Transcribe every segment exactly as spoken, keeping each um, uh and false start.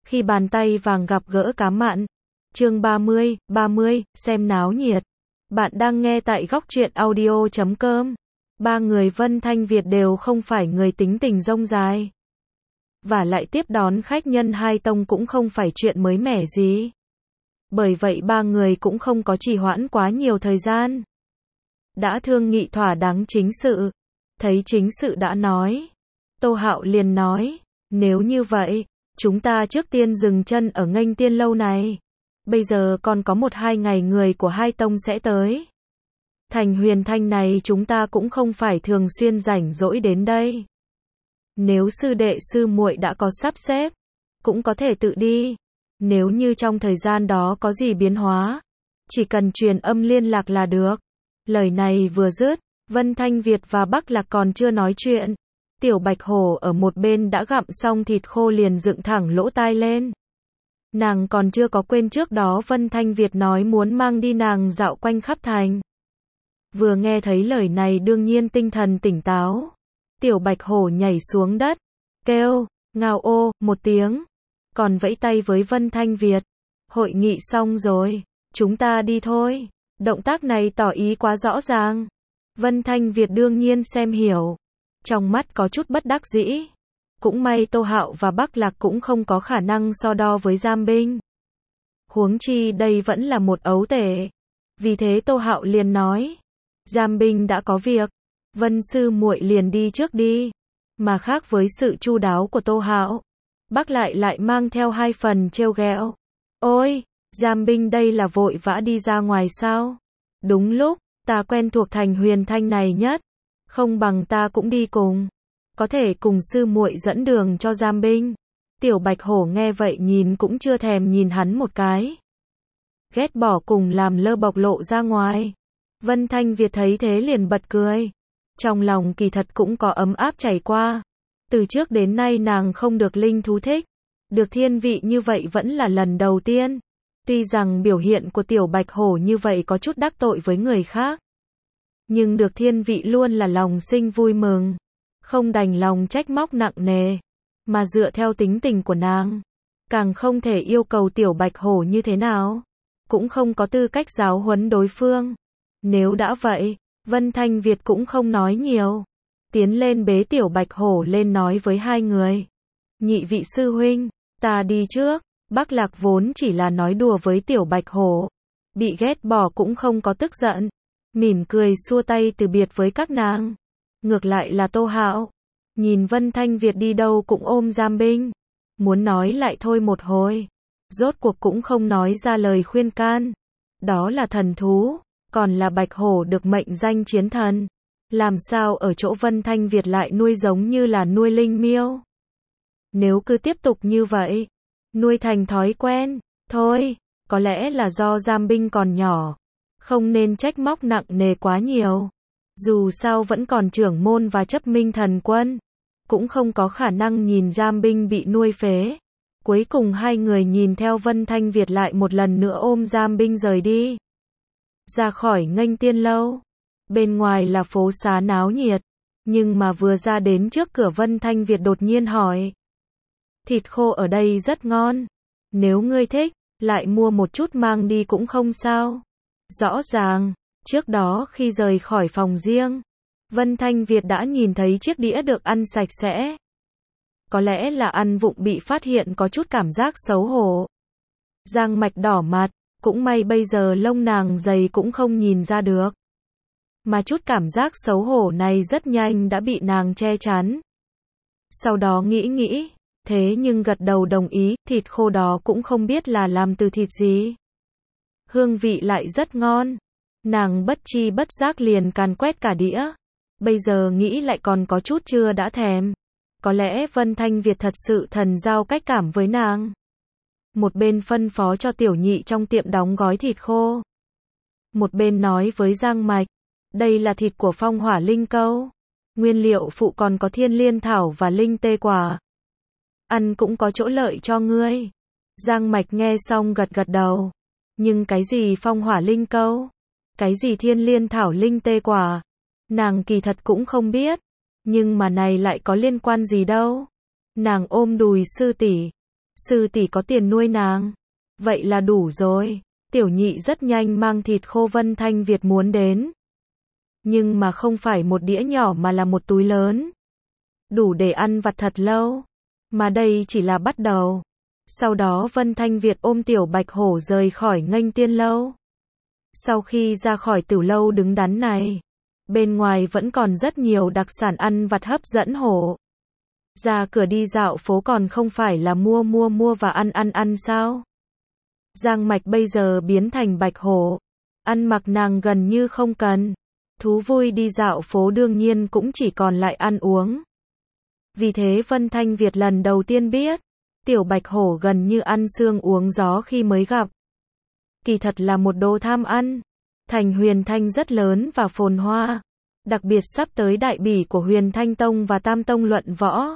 Khi bàn tay vàng gặp gỡ cá mặn. Chương ba mươi, ba mươi, xem náo nhiệt. Bạn đang nghe tại góc truyện audio chấm com. Ba người Vân Thanh Việt đều không phải người tính tình rông dài. Và lại tiếp đón khách nhân hai tông cũng không phải chuyện mới mẻ gì. Bởi vậy ba người cũng không có trì hoãn quá nhiều thời gian. Đã thương nghị thỏa đáng chính sự. Thấy chính sự đã nói. Tô Hạo liền nói, nếu như vậy, chúng ta trước tiên dừng chân ở Nghênh Tiên lâu này. Bây giờ còn có một hai ngày người của hai tông sẽ tới. Thành Huyền Thanh này chúng ta cũng không phải thường xuyên rảnh rỗi đến đây. Nếu sư đệ sư muội đã có sắp xếp, cũng có thể tự đi. Nếu như trong thời gian đó có gì biến hóa, chỉ cần truyền âm liên lạc là được. Lời này vừa dứt, Vân Thanh Việt và Bắc Lạc còn chưa nói chuyện. Tiểu Bạch Hổ ở một bên đã gặm xong thịt khô liền dựng thẳng lỗ tai lên. Nàng còn chưa có quên trước đó Vân Thanh Việt nói muốn mang đi nàng dạo quanh khắp thành. Vừa nghe thấy lời này đương nhiên tinh thần tỉnh táo. Tiểu Bạch Hổ nhảy xuống đất, kêu, ngao ô, một tiếng. Còn vẫy tay với Vân Thanh Việt. Hội nghị xong rồi, chúng ta đi thôi. Động tác này tỏ ý quá rõ ràng. Vân Thanh Việt đương nhiên xem hiểu. Trong mắt có chút bất đắc dĩ. Cũng may Tô Hạo và Bắc Lạc cũng không có khả năng so đo với Giam Binh. Huống chi đây vẫn là một ấu tể. Vì thế Tô Hạo liền nói. Giam Binh đã có việc. Vân sư muội liền đi trước đi. Mà khác với sự chu đáo của Tô Hạo, Bắc lại lại mang theo hai phần trêu ghẹo. Ôi, Giam Binh đây là vội vã đi ra ngoài sao? Đúng lúc, ta quen thuộc Thành Huyền Thanh này nhất. Không bằng ta cũng đi cùng. Có thể cùng sư muội dẫn đường cho Giam Binh. Tiểu Bạch Hổ nghe vậy nhìn cũng chưa thèm nhìn hắn một cái. Ghét bỏ cùng làm lơ bộc lộ ra ngoài. Vân Thanh Việt thấy thế liền bật cười. Trong lòng kỳ thật cũng có ấm áp chảy qua. Từ trước đến nay nàng không được linh thú thích. Được thiên vị như vậy vẫn là lần đầu tiên. Tuy rằng biểu hiện của Tiểu Bạch Hổ như vậy có chút đắc tội với người khác. Nhưng được thiên vị luôn là lòng sinh vui mừng. Không đành lòng trách móc nặng nề. Mà dựa theo tính tình của nàng. Càng không thể yêu cầu Tiểu Bạch Hổ như thế nào. Cũng không có tư cách giáo huấn đối phương. Nếu đã vậy, Vân Thanh Việt cũng không nói nhiều. Tiến lên bế Tiểu Bạch Hổ lên nói với hai người. Nhị vị sư huynh, ta đi trước. Bắc Lạc vốn chỉ là nói đùa với Tiểu Bạch Hổ. Bị ghét bỏ cũng không có tức giận. Mỉm cười xua tay từ biệt với các nàng. Ngược lại là Tô Hạo. Nhìn Vân Thanh Việt đi đâu cũng ôm Giam Binh. Muốn nói lại thôi một hồi. Rốt cuộc cũng không nói ra lời khuyên can. Đó là thần thú. Còn là Bạch Hổ được mệnh danh chiến thần. Làm sao ở chỗ Vân Thanh Việt lại nuôi giống như là nuôi linh miêu. Nếu cứ tiếp tục như vậy. Nuôi thành thói quen. Thôi, có lẽ là do Giam Binh còn nhỏ. Không nên trách móc nặng nề quá nhiều. Dù sao vẫn còn trưởng môn và chấp minh thần quân. Cũng không có khả năng nhìn Giam Binh bị nuôi phế. Cuối cùng hai người nhìn theo Vân Thanh Việt lại một lần nữa ôm Giam Binh rời đi. Ra khỏi Nghênh Tiên lâu. Bên ngoài là phố xá náo nhiệt. Nhưng mà vừa ra đến trước cửa Vân Thanh Việt đột nhiên hỏi. Thịt khô ở đây rất ngon. Nếu ngươi thích, lại mua một chút mang đi cũng không sao. Rõ ràng, trước đó khi rời khỏi phòng riêng, Vân Thanh Việt đã nhìn thấy chiếc đĩa được ăn sạch sẽ. Có lẽ là ăn vụng bị phát hiện có chút cảm giác xấu hổ. Giang Mạch đỏ mặt, cũng may bây giờ lông nàng dày cũng không nhìn ra được. Mà chút cảm giác xấu hổ này rất nhanh đã bị nàng che chắn. Sau đó nghĩ nghĩ, thế nhưng gật đầu đồng ý, thịt khô đó cũng không biết là làm từ thịt gì. Hương vị lại rất ngon. Nàng bất chi bất giác liền càn quét cả đĩa. Bây giờ nghĩ lại còn có chút chưa đã thèm. Có lẽ Vân Thanh Việt thật sự thần giao cách cảm với nàng. Một bên phân phó cho tiểu nhị trong tiệm đóng gói thịt khô. Một bên nói với Giang Mạch. Đây là thịt của phong hỏa linh câu. Nguyên liệu phụ còn có thiên liên thảo và linh tê quả. Ăn cũng có chỗ lợi cho ngươi. Giang Mạch nghe xong gật gật đầu. Nhưng cái gì phong hỏa linh câu? Cái gì thiên liên thảo linh tê quả? Nàng kỳ thật cũng không biết. Nhưng mà này lại có liên quan gì đâu. Nàng ôm đùi sư tỷ. Sư tỷ có tiền nuôi nàng. Vậy là đủ rồi. Tiểu nhị rất nhanh mang thịt khô Vân Thanh Việt muốn đến. Nhưng mà không phải một đĩa nhỏ mà là một túi lớn. Đủ để ăn vặt thật lâu. Mà đây chỉ là bắt đầu. Sau đó Vân Thanh Việt ôm Tiểu Bạch Hổ rời khỏi Nghênh Tiên Lâu. Sau khi ra khỏi Tử Lâu đứng đắn này, bên ngoài vẫn còn rất nhiều đặc sản ăn vặt hấp dẫn hổ. Ra cửa đi dạo phố còn không phải là mua mua mua và ăn ăn ăn sao? Giang Mạch bây giờ biến thành Bạch Hổ. Ăn mặc nàng gần như không cần. Thú vui đi dạo phố đương nhiên cũng chỉ còn lại ăn uống. Vì thế Vân Thanh Việt lần đầu tiên biết, Tiểu Bạch Hổ gần như ăn xương uống gió khi mới gặp. Kỳ thật là một đồ tham ăn. Thành Huyền Thanh rất lớn và phồn hoa. Đặc biệt sắp tới đại bỉ của Huyền Thanh Tông và Tam Tông luận võ.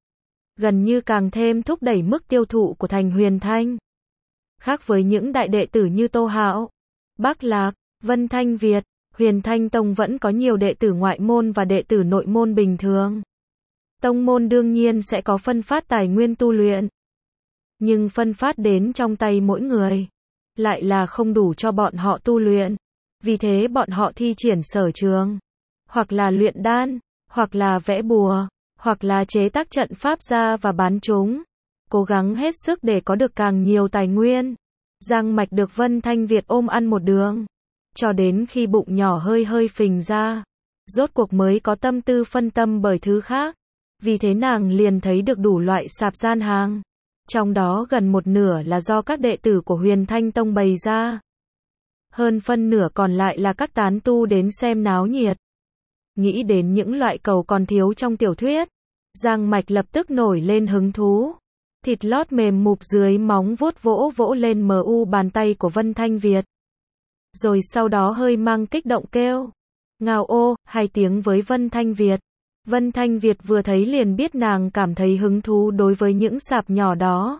Gần như càng thêm thúc đẩy mức tiêu thụ của Thành Huyền Thanh. Khác với những đại đệ tử như Tô Hạo, Bác Lạc, Vân Thanh Việt, Huyền Thanh Tông vẫn có nhiều đệ tử ngoại môn và đệ tử nội môn bình thường. Tông môn đương nhiên sẽ có phân phát tài nguyên tu luyện. Nhưng phân phát đến trong tay mỗi người, lại là không đủ cho bọn họ tu luyện. Vì thế bọn họ thi triển sở trường. Hoặc là luyện đan, hoặc là vẽ bùa, hoặc là chế tác trận pháp ra và bán chúng. Cố gắng hết sức để có được càng nhiều tài nguyên. Giang Mạch được Vân Thanh Việt ôm ăn một đường. Cho đến khi bụng nhỏ hơi hơi phình ra. Rốt cuộc mới có tâm tư phân tâm bởi thứ khác. Vì thế nàng liền thấy được đủ loại sạp gian hàng. Trong đó gần một nửa là do các đệ tử của Huyền Thanh Tông bày ra. Hơn phân nửa còn lại là các tán tu đến xem náo nhiệt. Nghĩ đến những loại cầu còn thiếu trong tiểu thuyết, Giang Mạch lập tức nổi lên hứng thú. Thịt lót mềm mụp dưới móng vuốt vỗ vỗ lên mờ u bàn tay của Vân Thanh Việt. Rồi sau đó hơi mang kích động kêu. Ngao ô, hai tiếng với Vân Thanh Việt. Vân Thanh Việt vừa thấy liền biết nàng cảm thấy hứng thú đối với những sạp nhỏ đó.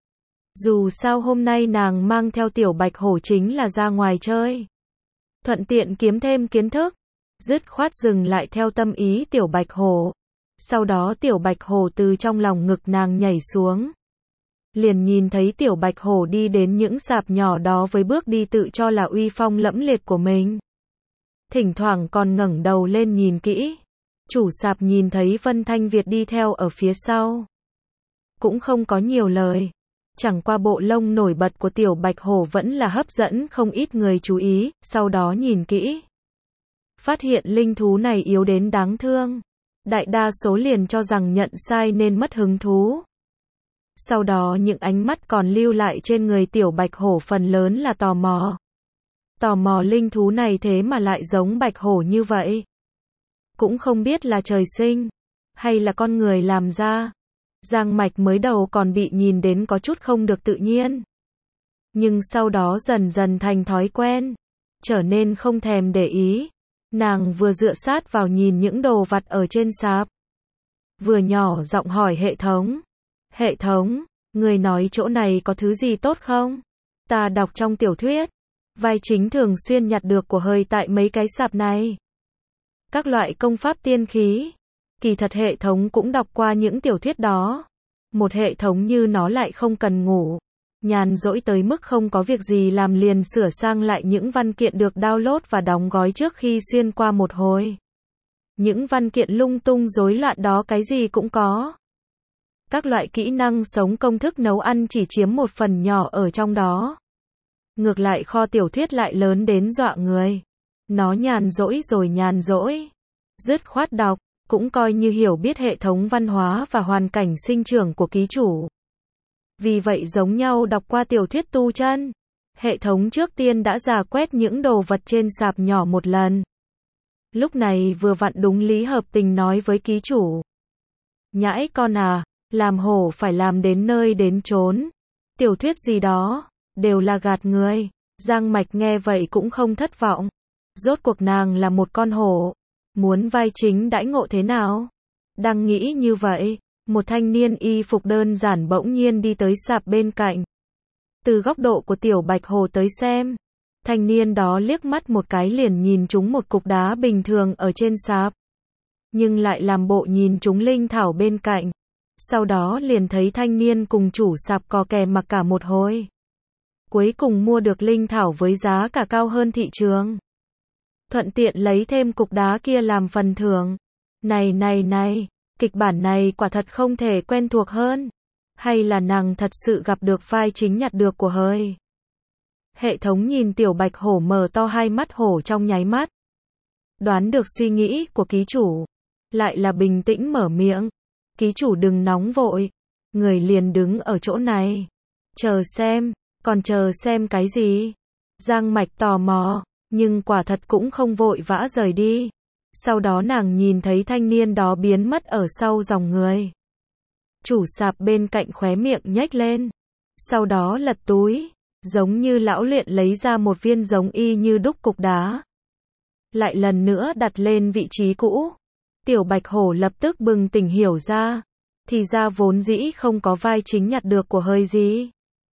Dù sao hôm nay nàng mang theo Tiểu Bạch Hổ chính là ra ngoài chơi. Thuận tiện kiếm thêm kiến thức. Dứt khoát dừng lại theo tâm ý Tiểu Bạch Hổ. Sau đó Tiểu Bạch Hổ từ trong lòng ngực nàng nhảy xuống. Liền nhìn thấy Tiểu Bạch Hổ đi đến những sạp nhỏ đó với bước đi tự cho là uy phong lẫm liệt của mình. Thỉnh thoảng còn ngẩng đầu lên nhìn kỹ. Chủ sạp nhìn thấy Vân Thanh Việt đi theo ở phía sau. Cũng không có nhiều lời. Chẳng qua bộ lông nổi bật của Tiểu Bạch Hổ vẫn là hấp dẫn không ít người chú ý, sau đó nhìn kỹ. Phát hiện linh thú này yếu đến đáng thương. Đại đa số liền cho rằng nhận sai nên mất hứng thú. Sau đó những ánh mắt còn lưu lại trên người Tiểu Bạch Hổ phần lớn là tò mò. Tò mò linh thú này thế mà lại giống Bạch Hổ như vậy. Cũng không biết là trời sinh, hay là con người làm ra. Giang Mạch mới đầu còn bị nhìn đến có chút không được tự nhiên. Nhưng sau đó dần dần thành thói quen, trở nên không thèm để ý. Nàng vừa dựa sát vào nhìn những đồ vặt ở trên sạp. Vừa nhỏ giọng hỏi hệ thống. Hệ thống, người nói chỗ này có thứ gì tốt không? Ta đọc trong tiểu thuyết, vai chính thường xuyên nhặt được của hời tại mấy cái sạp này. Các loại công pháp tiên khí. Kỳ thật hệ thống cũng đọc qua những tiểu thuyết đó. Một hệ thống như nó lại không cần ngủ. Nhàn rỗi tới mức không có việc gì làm liền sửa sang lại những văn kiện được download và đóng gói trước khi xuyên qua một hồi. Những văn kiện lung tung rối loạn đó cái gì cũng có. Các loại kỹ năng sống công thức nấu ăn chỉ chiếm một phần nhỏ ở trong đó. Ngược lại kho tiểu thuyết lại lớn đến dọa người. Nó nhàn rỗi rồi nhàn rỗi. Dứt khoát đọc, cũng coi như hiểu biết hệ thống văn hóa và hoàn cảnh sinh trưởng của ký chủ. Vì vậy giống nhau đọc qua tiểu thuyết tu chân. Hệ thống trước tiên đã rà quét những đồ vật trên sạp nhỏ một lần. Lúc này vừa vặn đúng lý hợp tình nói với ký chủ. Nhãi con à, làm hổ phải làm đến nơi đến chốn. Tiểu thuyết gì đó, đều là gạt người. Giang Mạch nghe vậy cũng không thất vọng. Rốt cuộc nàng là một con hổ. Muốn vai chính đãi ngộ thế nào? Đang nghĩ như vậy, một thanh niên y phục đơn giản bỗng nhiên đi tới sạp bên cạnh. Từ góc độ của Tiểu Bạch Hổ tới xem, thanh niên đó liếc mắt một cái liền nhìn trúng một cục đá bình thường ở trên sạp. Nhưng lại làm bộ nhìn trúng linh thảo bên cạnh. Sau đó liền thấy thanh niên cùng chủ sạp cò kè mặc cả một hồi. Cuối cùng mua được linh thảo với giá cả cao hơn thị trường. Thuận tiện lấy thêm cục đá kia làm phần thưởng. Này này này, kịch bản này quả thật không thể quen thuộc hơn. Hay là nàng thật sự gặp được vai chính nhặt được của hơi. Hệ thống nhìn Tiểu Bạch Hổ mở to hai mắt hổ trong nháy mắt. Đoán được suy nghĩ của ký chủ. Lại là bình tĩnh mở miệng. Ký chủ đừng nóng vội. Người liền đứng ở chỗ này. Chờ xem, còn chờ xem cái gì? Giang Mạch tò mò, nhưng quả thật cũng không vội vã rời đi. Sau đó nàng nhìn thấy thanh niên đó biến mất ở sau dòng người. Chủ sạp bên cạnh khóe miệng nhếch lên. Sau đó lật túi, giống như lão luyện lấy ra một viên giống y như đúc cục đá. Lại lần nữa đặt lên vị trí cũ. Tiểu Bạch Hổ lập tức bừng tỉnh hiểu ra. Thì ra vốn dĩ không có vai chính nhặt được của hơi gì.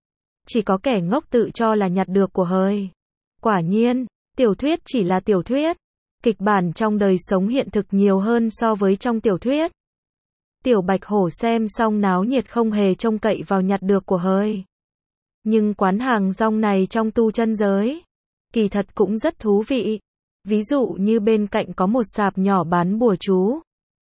Chỉ có kẻ ngốc tự cho là nhặt được của hơi. Quả nhiên, tiểu thuyết chỉ là tiểu thuyết. Kịch bản trong đời sống hiện thực nhiều hơn so với trong tiểu thuyết. Tiểu Bạch Hổ xem xong náo nhiệt không hề trông cậy vào nhặt được của hơi. Nhưng quán hàng rong này trong tu chân giới, kỳ thật cũng rất thú vị. Ví dụ như bên cạnh có một sạp nhỏ bán bùa chú.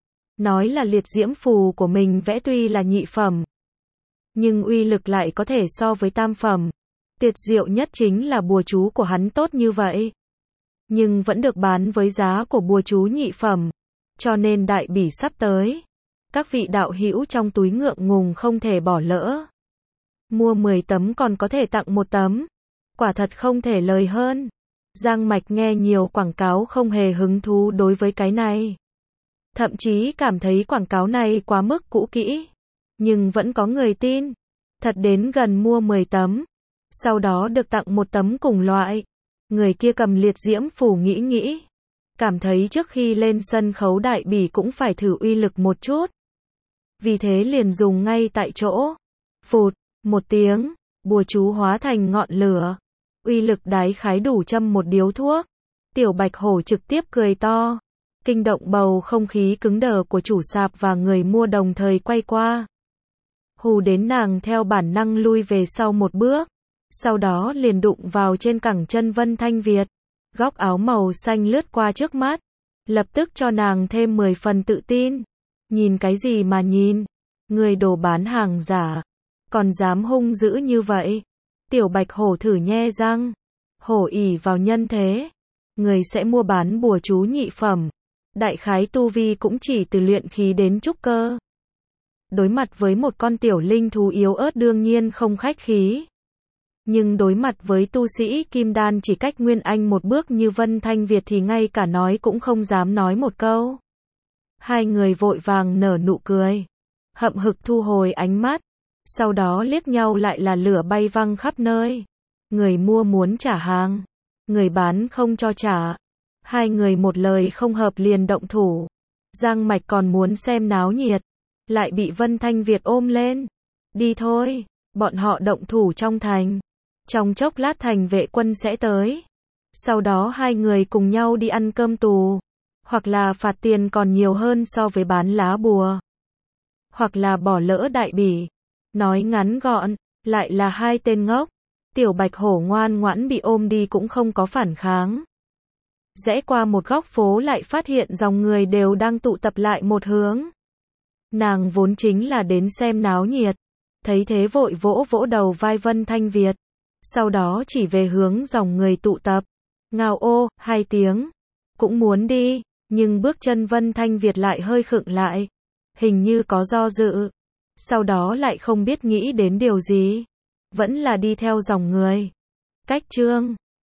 Nói là liệt diễm phù của mình vẽ tuy là nhị phẩm, nhưng uy lực lại có thể so với tam phẩm. Tuyệt diệu nhất chính là bùa chú của hắn tốt như vậy. Nhưng vẫn được bán với giá của bùa chú nhị phẩm. Cho nên đại bỉ sắp tới. Các vị đạo hữu trong túi ngượng ngùng không thể bỏ lỡ. Mua mười tấm còn có thể tặng một tấm. Quả thật không thể lời hơn. Giang Mạch nghe nhiều quảng cáo không hề hứng thú đối với cái này. Thậm chí cảm thấy quảng cáo này quá mức cũ kỹ. Nhưng vẫn có người tin. Thật đến gần mua mười tấm. Sau đó được tặng một tấm cùng loại. Người kia cầm liệt diễm phù nghĩ nghĩ. Cảm thấy trước khi lên sân khấu đại bỉ cũng phải thử uy lực một chút. Vì thế liền dùng ngay tại chỗ. Phụt, một tiếng, bùa chú hóa thành ngọn lửa. Uy lực đái khái đủ châm một điếu thuốc. Tiểu Bạch Hổ trực tiếp cười to. Kinh động bầu không khí cứng đờ của chủ sạp và người mua đồng thời quay qua. Hù đến nàng theo bản năng lui về sau một bước. Sau đó liền đụng vào trên cẳng chân Vân Thanh Việt. Góc áo màu xanh lướt qua trước mắt. Lập tức cho nàng thêm mười phần tự tin. Nhìn cái gì mà nhìn? Người đồ bán hàng giả. Còn dám hung dữ như vậy? Tiểu Bạch Hổ thử nhe răng. Hổ ỉ vào nhân thế. Người sẽ mua bán bùa chú nhị phẩm. Đại khái tu vi cũng chỉ từ luyện khí đến trúc cơ. Đối mặt với một con tiểu linh thú yếu ớt đương nhiên không khách khí. Nhưng đối mặt với tu sĩ kim đan chỉ cách Nguyên Anh một bước như Vân Thanh Việt thì ngay cả nói cũng không dám nói một câu. Hai người vội vàng nở nụ cười. Hậm hực thu hồi ánh mắt. Sau đó liếc nhau lại là lửa bay văng khắp nơi. Người mua muốn trả hàng. Người bán không cho trả. Hai người một lời không hợp liền động thủ. Giang Mạch còn muốn xem náo nhiệt. Lại bị Vân Thanh Việt ôm lên. Đi thôi, bọn họ động thủ trong thành. Trong chốc lát thành vệ quân sẽ tới. Sau đó hai người cùng nhau đi ăn cơm tù. Hoặc là phạt tiền còn nhiều hơn so với bán lá bùa. Hoặc là bỏ lỡ đại bỉ. Nói ngắn gọn, lại là hai tên ngốc. Tiểu Bạch Hổ ngoan ngoãn bị ôm đi cũng không có phản kháng. Rẽ qua một góc phố lại phát hiện dòng người đều đang tụ tập lại một hướng. Nàng vốn chính là đến xem náo nhiệt. Thấy thế vội vỗ vỗ đầu vai Vân Thanh Việt. Sau đó chỉ về hướng dòng người tụ tập. Ngao ô, hai tiếng. Cũng muốn đi, nhưng bước chân Vân Thanh Việt lại hơi khựng lại. Hình như có do dự. Sau đó lại không biết nghĩ đến điều gì. Vẫn là đi theo dòng người. Cách chương